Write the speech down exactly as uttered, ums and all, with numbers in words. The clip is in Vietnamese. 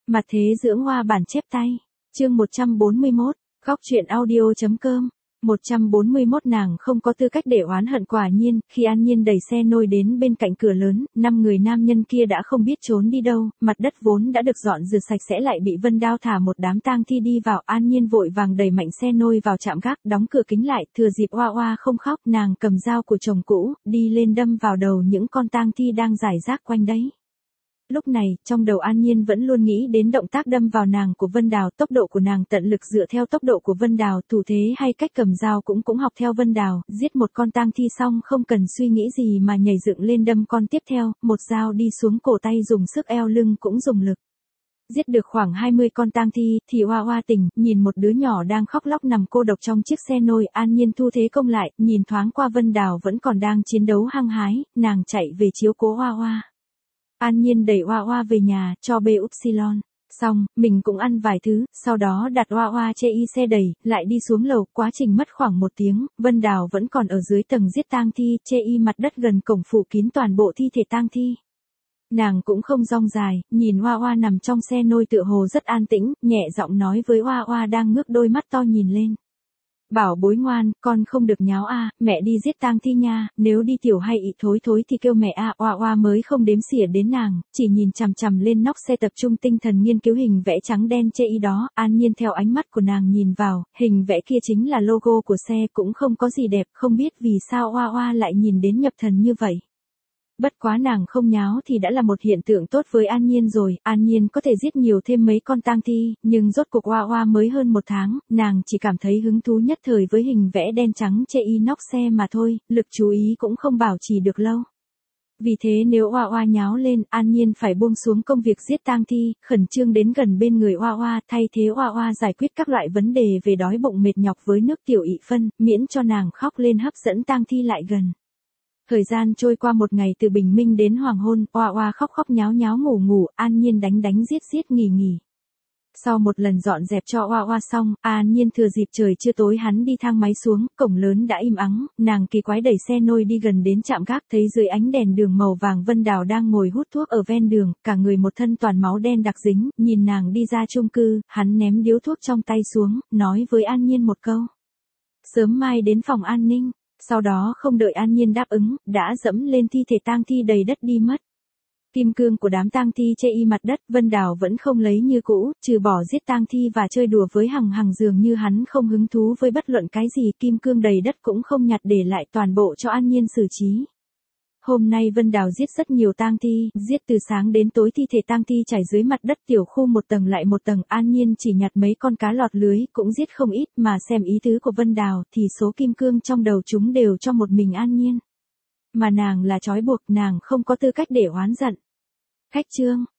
Mặt thế dưỡng hoa bản chép tay. Chương một trăm bốn mươi mốt, góc truyện audio.com. một trăm bốn mươi mốt Nàng không có tư cách để oán hận. Quả nhiên, khi An Nhiên đẩy xe nôi đến bên cạnh cửa lớn, năm người nam nhân kia đã không biết trốn đi đâu, mặt đất vốn đã được dọn rửa sạch sẽ lại bị Vân Đao thả một đám tang thi đi vào. An Nhiên vội vàng đẩy mạnh xe nôi vào trạm gác, đóng cửa kính lại, thừa dịp Oa Oa không khóc, nàng cầm dao của chồng cũ, đi lên đâm vào đầu những con tang thi đang rải rác quanh đấy. Lúc này, trong đầu An Nhiên vẫn luôn nghĩ đến động tác đâm vào nàng của Vân Đào, tốc độ của nàng tận lực dựa theo tốc độ của Vân Đào, thủ thế hay cách cầm dao cũng cũng học theo Vân Đào, giết một con tang thi xong không cần suy nghĩ gì mà nhảy dựng lên đâm con tiếp theo, một dao đi xuống cổ tay, dùng sức eo lưng cũng dùng lực. Giết được khoảng hai mươi con tang thi, thì Oa Oa tỉnh, nhìn một đứa nhỏ đang khóc lóc nằm cô độc trong chiếc xe nôi. An Nhiên thu thế công lại, nhìn thoáng qua Vân Đào vẫn còn đang chiến đấu hăng hái, nàng chạy về chiếu cố Oa Oa. An Nhiên đẩy Oa Oa về nhà, cho bê upsilon. Xong, mình cũng ăn vài thứ, sau đó đặt Oa Oa chê y xe đẩy, lại đi xuống lầu, quá trình mất khoảng một tiếng, Vân Đào vẫn còn ở dưới tầng giết tang thi, chê y mặt đất gần cổng phủ kín toàn bộ thi thể tang thi. Nàng cũng không rong dài, nhìn Oa Oa nằm trong xe nôi tựa hồ rất an tĩnh, nhẹ giọng nói với Oa Oa đang ngước đôi mắt to nhìn lên. Bảo bối ngoan, con không được nháo a, mẹ đi giết tang thi nha, nếu đi tiểu hay ị thối thối thì kêu mẹ a. Oa Oa mới không đếm xỉa đến nàng, chỉ nhìn chằm chằm lên nóc xe tập trung tinh thần nghiên cứu hình vẽ trắng đen chê y đó. An Nhiên theo ánh mắt của nàng nhìn vào, hình vẽ kia chính là logo của xe, cũng không có gì đẹp, không biết vì sao Oa Oa lại nhìn đến nhập thần như vậy. Bất quá nàng không nháo thì đã là một hiện tượng tốt với An Nhiên rồi, An Nhiên có thể giết nhiều thêm mấy con tang thi, nhưng rốt cuộc Oa Oa mới hơn một tháng, nàng chỉ cảm thấy hứng thú nhất thời với hình vẽ đen trắng chê y nóc xe mà thôi, lực chú ý cũng không bảo trì được lâu. Vì thế nếu Oa Oa nháo lên, An Nhiên phải buông xuống công việc giết tang thi, khẩn trương đến gần bên người Oa Oa, thay thế Oa Oa giải quyết các loại vấn đề về đói bụng mệt nhọc với nước tiểu ị phân, miễn cho nàng khóc lên hấp dẫn tang thi lại gần. Thời gian trôi qua một ngày từ bình minh đến hoàng hôn, Oa Oa khóc khóc nháo nháo ngủ ngủ, An Nhiên đánh đánh giết giết nghỉ nghỉ. Sau một lần dọn dẹp cho Oa Oa xong, An Nhiên thừa dịp trời chưa tối hắn đi thang máy xuống, cổng lớn đã im ắng, nàng kỳ quái đẩy xe nôi đi gần đến trạm gác, thấy dưới ánh đèn đường màu vàng Vân Đào đang ngồi hút thuốc ở ven đường, cả người một thân toàn máu đen đặc dính, nhìn nàng đi ra chung cư, hắn ném điếu thuốc trong tay xuống, nói với An Nhiên một câu. Sớm mai đến phòng an ninh. Sau đó không đợi An Nhiên đáp ứng, đã dẫm lên thi thể tang thi đầy đất đi mất. Kim cương của đám tang thi chê y mặt đất, Vân Đào vẫn không lấy như cũ, trừ bỏ giết tang thi và chơi đùa với hằng hằng, dường như hắn không hứng thú với bất luận cái gì, kim cương đầy đất cũng không nhặt để lại, toàn bộ cho An Nhiên xử trí. Hôm nay Vân Đào giết rất nhiều tang thi, giết từ sáng đến tối, thi thể tang thi trải dưới mặt đất tiểu khu một tầng lại một tầng. An Nhiên chỉ nhặt mấy con cá lọt lưới, cũng giết không ít, mà xem ý tứ của Vân Đào thì số kim cương trong đầu chúng đều cho một mình An Nhiên. Mà nàng là trói buộc, nàng không có tư cách để oán giận. Khách chương.